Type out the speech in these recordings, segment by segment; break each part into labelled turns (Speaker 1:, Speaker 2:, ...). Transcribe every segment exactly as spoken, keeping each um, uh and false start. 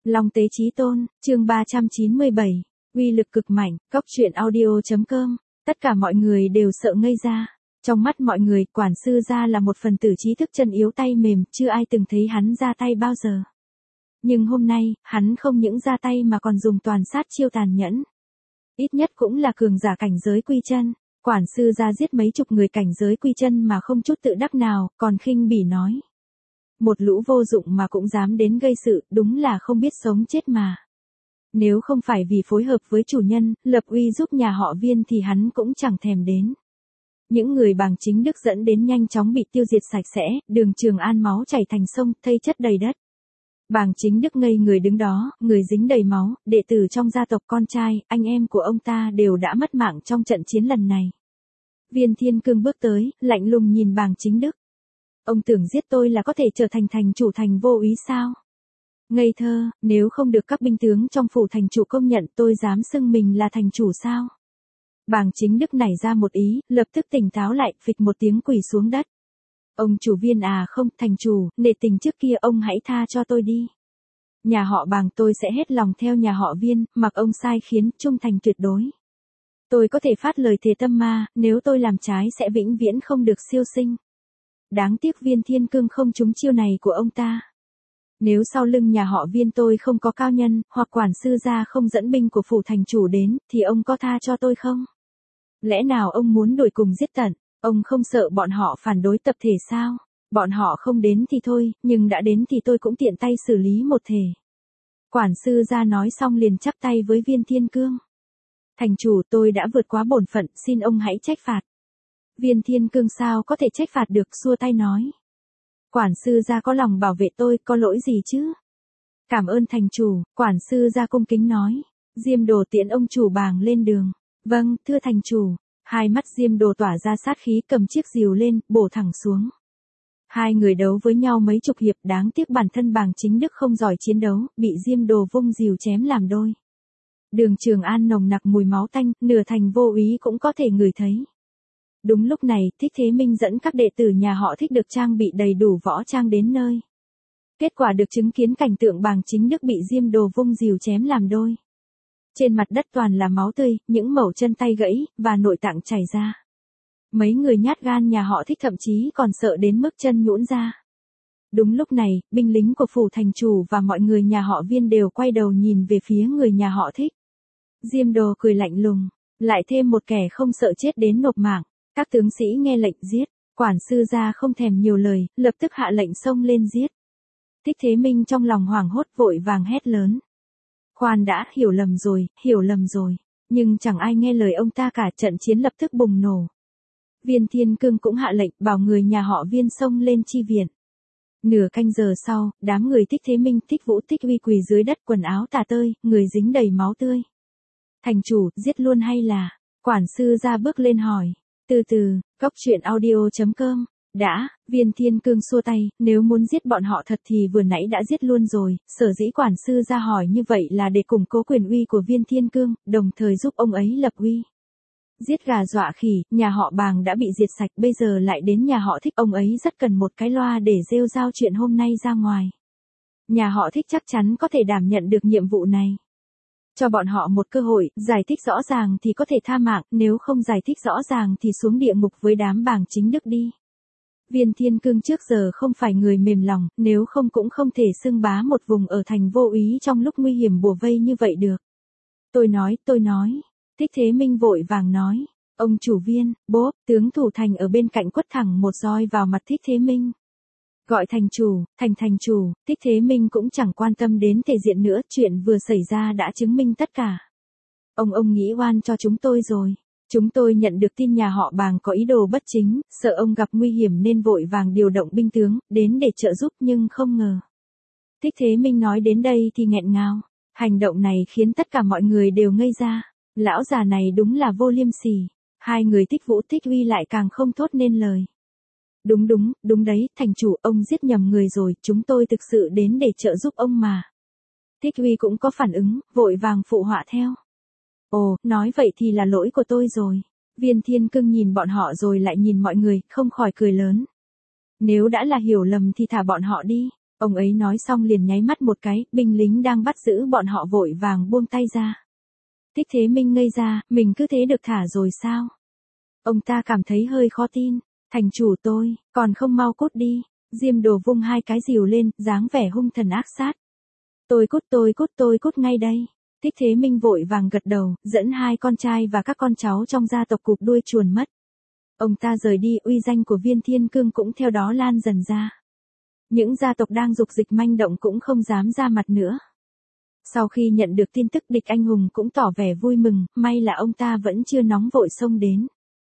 Speaker 1: Long Tế Chí Tôn, chương ba trăm chín mươi bảy, uy lực cực mạnh, cóc truyện audio chấm com, tất cả mọi người đều sợ ngây ra. Trong mắt mọi người, quản sư gia là một phần tử trí thức chân yếu tay mềm, chưa ai từng thấy hắn ra tay bao giờ. Nhưng hôm nay, hắn không những ra tay mà còn dùng toàn sát chiêu tàn nhẫn. Ít nhất cũng là cường giả cảnh giới quy chân. Quản sư gia giết mấy chục người cảnh giới quy chân mà không chút tự đắc nào, còn khinh bỉ nói. Một lũ vô dụng mà cũng dám đến gây sự, đúng là không biết sống chết mà. Nếu không phải vì phối hợp với chủ nhân, lập uy giúp nhà họ Viên thì hắn cũng chẳng thèm đến. Những người Bàng Chính Đức dẫn đến nhanh chóng bị tiêu diệt sạch sẽ, đường Trường An máu chảy thành sông, thây chất đầy đất. Bàng Chính Đức ngây người đứng đó, người dính đầy máu, đệ tử trong gia tộc con trai, anh em của ông ta đều đã mất mạng trong trận chiến lần này. Viên Thiên Cương bước tới, lạnh lùng nhìn Bàng Chính Đức. Ông tưởng giết tôi là có thể trở thành thành chủ thành vô úy sao? Ngây thơ, nếu không được các binh tướng trong phủ thành chủ công nhận tôi dám xưng mình là thành chủ sao? Bàng Chính Đức nảy ra một ý, lập tức tỉnh táo lại, phịch một tiếng quỳ xuống đất. Ông chủ Viên à không, thành chủ, nể tình trước kia ông hãy tha cho tôi đi. Nhà họ Bàng tôi sẽ hết lòng theo nhà họ Viên, mặc ông sai khiến, trung thành tuyệt đối. Tôi có thể phát lời thề tâm ma, nếu tôi làm trái sẽ vĩnh viễn không được siêu sinh. Đáng tiếc Viên Thiên Cương không trúng chiêu này của ông ta. Nếu sau lưng nhà họ Viên tôi không có cao nhân, hoặc quản sư gia không dẫn binh của phủ thành chủ đến, thì ông có tha cho tôi không? Lẽ nào ông muốn đuổi cùng giết tận? Ông không sợ bọn họ phản đối tập thể sao? Bọn họ không đến thì thôi, nhưng đã đến thì tôi cũng tiện tay xử lý một thể. Quản sư gia nói xong liền chắp tay với Viên Thiên Cương. Thành chủ, tôi đã vượt quá bổn phận, xin ông hãy trách phạt. Viên Thiên Cương sao có thể trách phạt được, xua tay nói. Quản sư gia có lòng bảo vệ tôi, có lỗi gì chứ? Cảm ơn thành chủ, quản sư gia cung kính nói. Diêm Đồ tiễn ông chủ Bàng lên đường. Vâng, thưa thành chủ. Hai mắt Diêm Đồ tỏa ra sát khí, cầm chiếc rìu lên, bổ thẳng xuống. Hai người đấu với nhau mấy chục hiệp, đáng tiếc bản thân Bàng Chính Đức không giỏi chiến đấu, bị Diêm Đồ vung rìu chém làm đôi. Đường Trường An nồng nặc mùi máu tanh, nửa thành vô úy cũng có thể ngửi thấy. Đúng lúc này, Thích Thế Minh dẫn các đệ tử nhà họ Thích được trang bị đầy đủ võ trang đến nơi. Kết quả được chứng kiến cảnh tượng Bàng Chính Đức bị Diêm Đồ vung rìu chém làm đôi. Trên mặt đất toàn là máu tươi, những mẩu chân tay gãy, và nội tạng chảy ra. Mấy người nhát gan nhà họ Thích thậm chí còn sợ đến mức chân nhũn ra. Đúng lúc này, binh lính của phủ thành chủ và mọi người nhà họ Viên đều quay đầu nhìn về phía người nhà họ Thích. Diêm Đồ cười lạnh lùng, lại thêm một kẻ không sợ chết đến nộp mạng. Các tướng sĩ nghe lệnh giết, quản sư gia không thèm nhiều lời, lập tức hạ lệnh xông lên giết. Thích Thế Minh trong lòng hoảng hốt vội vàng hét lớn. Khoan đã, hiểu lầm rồi, hiểu lầm rồi. Nhưng chẳng ai nghe lời ông ta cả, trận chiến lập tức bùng nổ. Viên Thiên Cương cũng hạ lệnh bảo người nhà họ Viên xông lên chi viện. Nửa canh giờ sau, đám người Thích Thế Minh, Thích Vũ, Thích Uy quỳ dưới đất, quần áo tả tơi, người dính đầy máu tươi. Thành chủ, giết luôn hay là? Quản sư gia bước lên hỏi. Từ từ, cóc truyện audio chấm com. Đã, Viên Thiên Cương xua tay, nếu muốn giết bọn họ thật thì vừa nãy đã giết luôn rồi, sở dĩ quản sư ra hỏi như vậy là để củng cố quyền uy của Viên Thiên Cương, đồng thời giúp ông ấy lập uy. Giết gà dọa khỉ, nhà họ Bàng đã bị diệt sạch, bây giờ lại đến nhà họ Thích, ông ấy rất cần một cái loa để rêu rao chuyện hôm nay ra ngoài. Nhà họ Thích chắc chắn có thể đảm nhận được nhiệm vụ này. Cho bọn họ một cơ hội, giải thích rõ ràng thì có thể tha mạng, nếu không giải thích rõ ràng thì xuống địa ngục với đám Bàng Chính Đức đi. Viên Thiên Cương trước giờ không phải người mềm lòng, nếu không cũng không thể xưng bá một vùng ở thành vô úy trong lúc nguy hiểm bủa vây như vậy được. Tôi nói, tôi nói. Thích Thế Minh vội vàng nói. Ông chủ Viên, bốp, tướng thủ thành ở bên cạnh quất thẳng một roi vào mặt Thích Thế Minh. Gọi thành chủ, thành thành chủ, Thích Thế Minh cũng chẳng quan tâm đến thể diện nữa, chuyện vừa xảy ra đã chứng minh tất cả. Ông ông nghĩ oan cho chúng tôi rồi. Chúng tôi nhận được tin nhà họ Bàng có ý đồ bất chính, sợ ông gặp nguy hiểm nên vội vàng điều động binh tướng, đến để trợ giúp nhưng không ngờ. Thích Thế Minh nói đến đây thì nghẹn ngào. Hành động này khiến tất cả mọi người đều ngây ra. Lão già này đúng là vô liêm sỉ. Hai người Thích Vũ, Thích Uy lại càng không thốt nên lời. Đúng đúng, đúng đấy, thành chủ, ông giết nhầm người rồi, chúng tôi thực sự đến để trợ giúp ông mà. Thích Uy cũng có phản ứng, vội vàng phụ họa theo. Ồ, nói vậy thì là lỗi của tôi rồi. Viên Thiên Cương nhìn bọn họ rồi lại nhìn mọi người, không khỏi cười lớn. Nếu đã là hiểu lầm thì thả bọn họ đi. Ông ấy nói xong liền nháy mắt một cái, binh lính đang bắt giữ bọn họ vội vàng buông tay ra. Thích Thế Minh ngây ra, mình cứ thế được thả rồi sao? Ông ta cảm thấy hơi khó tin. Thành chủ tôi, còn không mau cút đi. Diêm Đồ vung hai cái rìu lên, dáng vẻ hung thần ác sát. Tôi cút tôi cút tôi cút ngay đây. Thích Thế Minh vội vàng gật đầu, dẫn hai con trai và các con cháu trong gia tộc cụp đuôi chuồn mất. Ông ta rời đi, uy danh của Viên Thiên Cương cũng theo đó lan dần ra. Những gia tộc đang dục dịch manh động cũng không dám ra mặt nữa. Sau khi nhận được tin tức, Địch Anh Hùng cũng tỏ vẻ vui mừng, may là ông ta vẫn chưa nóng vội xông đến.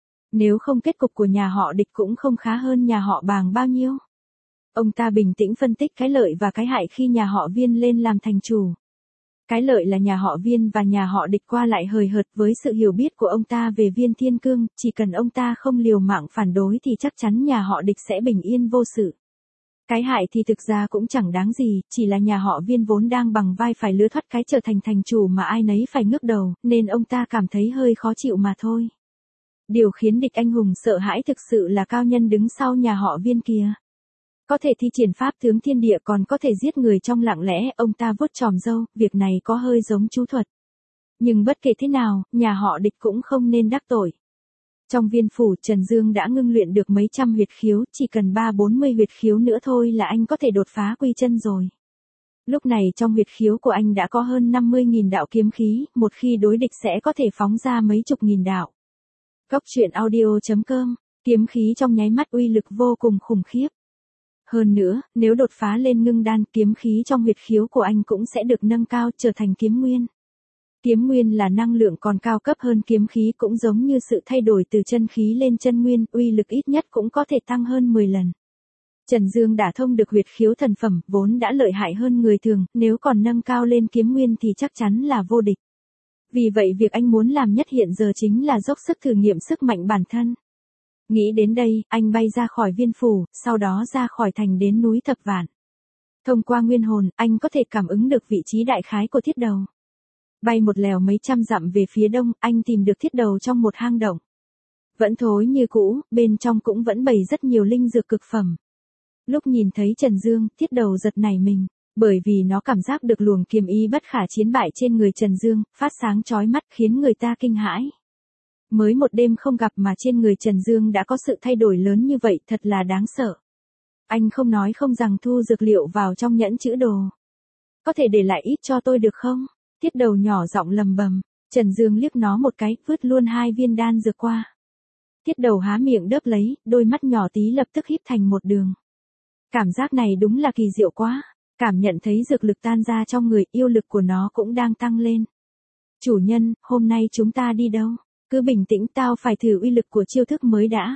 Speaker 1: Nếu không kết cục của nhà họ Địch cũng không khá hơn nhà họ Bàng bao nhiêu. Ông ta bình tĩnh phân tích cái lợi và cái hại khi nhà họ Viên lên làm thành chủ. Cái lợi là nhà họ Viên và nhà họ Địch qua lại hời hợt, với sự hiểu biết của ông ta về Viên Thiên Cương, chỉ cần ông ta không liều mạng phản đối thì chắc chắn nhà họ Địch sẽ bình yên vô sự. Cái hại thì thực ra cũng chẳng đáng gì, chỉ là nhà họ Viên vốn đang bằng vai phải lứa thoát cái trở thành thành chủ mà ai nấy phải ngước đầu, nên ông ta cảm thấy hơi khó chịu mà thôi. Điều khiến Địch Anh Hùng sợ hãi thực sự là cao nhân đứng sau nhà họ Viên kia. Có thể thi triển pháp tướng thiên địa, còn có thể giết người trong lặng lẽ. Ông ta vuốt chòm râu, việc này có hơi giống chú thuật. Nhưng bất kể thế nào, nhà họ Địch cũng không nên đắc tội. Trong viên phủ, Trần Dương đã ngưng luyện được mấy trăm huyệt khiếu, chỉ cần ba bốn mươi huyệt khiếu nữa thôi là anh có thể đột phá quy chân rồi. Lúc này trong huyệt khiếu của anh đã có hơn năm mươi nghìn đạo kiếm khí, một khi đối địch sẽ có thể phóng ra mấy chục nghìn đạo. Cốc truyện audio chấm com, kiếm khí trong nháy mắt uy lực vô cùng khủng khiếp. Hơn nữa, nếu đột phá lên ngưng đan, kiếm khí trong huyệt khiếu của anh cũng sẽ được nâng cao trở thành kiếm nguyên. Kiếm nguyên là năng lượng còn cao cấp hơn kiếm khí, cũng giống như sự thay đổi từ chân khí lên chân nguyên, uy lực ít nhất cũng có thể tăng hơn mười lần. Trần Dương đã thông được huyệt khiếu thần phẩm, vốn đã lợi hại hơn người thường, nếu còn nâng cao lên kiếm nguyên thì chắc chắn là vô địch. Vì vậy việc anh muốn làm nhất hiện giờ chính là dốc sức thử nghiệm sức mạnh bản thân. Nghĩ đến đây, anh bay ra khỏi viên phủ, sau đó ra khỏi thành đến núi Thập Vạn. Thông qua nguyên hồn, anh có thể cảm ứng được vị trí đại khái của thiết đầu. Bay một lèo mấy trăm dặm về phía đông, anh tìm được thiết đầu trong một hang động. Vẫn thối như cũ, bên trong cũng vẫn bày rất nhiều linh dược cực phẩm. Lúc nhìn thấy Trần Dương, thiết đầu giật nảy mình, bởi vì nó cảm giác được luồng kiếm ý bất khả chiến bại trên người Trần Dương, phát sáng chói mắt khiến người ta kinh hãi. Mới một đêm không gặp mà trên người Trần Dương đã có sự thay đổi lớn như vậy, thật là đáng sợ. Anh không nói không rằng thu dược liệu vào trong nhẫn chữ đồ. Có thể để lại ít cho tôi được không? Thiết đầu nhỏ giọng lầm bầm. Trần Dương liếc nó một cái, vứt luôn hai viên đan dược qua. Thiết đầu há miệng đớp lấy, đôi mắt nhỏ tí lập tức híp thành một đường. Cảm giác này đúng là kỳ diệu quá. Cảm nhận thấy dược lực tan ra trong người, yêu lực của nó cũng đang tăng lên. Chủ nhân, hôm nay chúng ta đi đâu? Cứ bình tĩnh, tao phải thử uy lực của chiêu thức mới đã.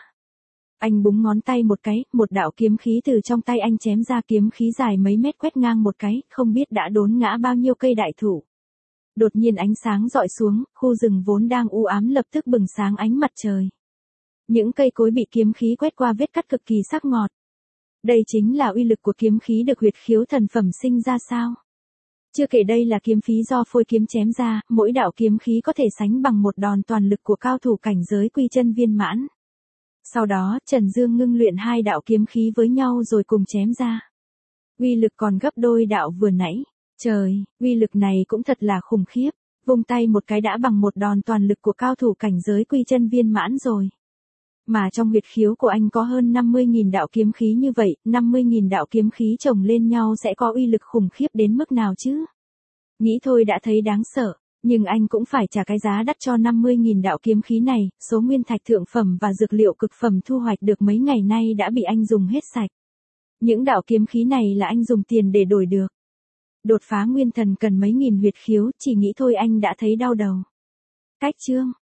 Speaker 1: Anh búng ngón tay một cái, một đạo kiếm khí từ trong tay anh chém ra, kiếm khí dài mấy mét quét ngang một cái, không biết đã đốn ngã bao nhiêu cây đại thụ. Đột nhiên ánh sáng rọi xuống, khu rừng vốn đang u ám lập tức bừng sáng ánh mặt trời. Những cây cối bị kiếm khí quét qua vết cắt cực kỳ sắc ngọt. Đây chính là uy lực của kiếm khí được huyệt khiếu thần phẩm sinh ra sao? Chưa kể đây là kiếm khí do phôi kiếm chém ra, mỗi đạo kiếm khí có thể sánh bằng một đòn toàn lực của cao thủ cảnh giới quy chân viên mãn. Sau đó, Trần Dương ngưng luyện hai đạo kiếm khí với nhau rồi cùng chém ra. Uy lực còn gấp đôi đạo vừa nãy. Trời, uy lực này cũng thật là khủng khiếp. Vung tay một cái đã bằng một đòn toàn lực của cao thủ cảnh giới quy chân viên mãn rồi. Mà trong huyệt khiếu của anh có hơn năm mươi nghìn đạo kiếm khí như vậy, năm mươi nghìn đạo kiếm khí chồng lên nhau sẽ có uy lực khủng khiếp đến mức nào chứ? Nghĩ thôi đã thấy đáng sợ, nhưng anh cũng phải trả cái giá đắt cho năm mươi nghìn đạo kiếm khí này, số nguyên thạch thượng phẩm và dược liệu cực phẩm thu hoạch được mấy ngày nay đã bị anh dùng hết sạch. Những đạo kiếm khí này là anh dùng tiền để đổi được. Đột phá nguyên thần cần mấy nghìn huyệt khiếu, chỉ nghĩ thôi anh đã thấy đau đầu. Cách chương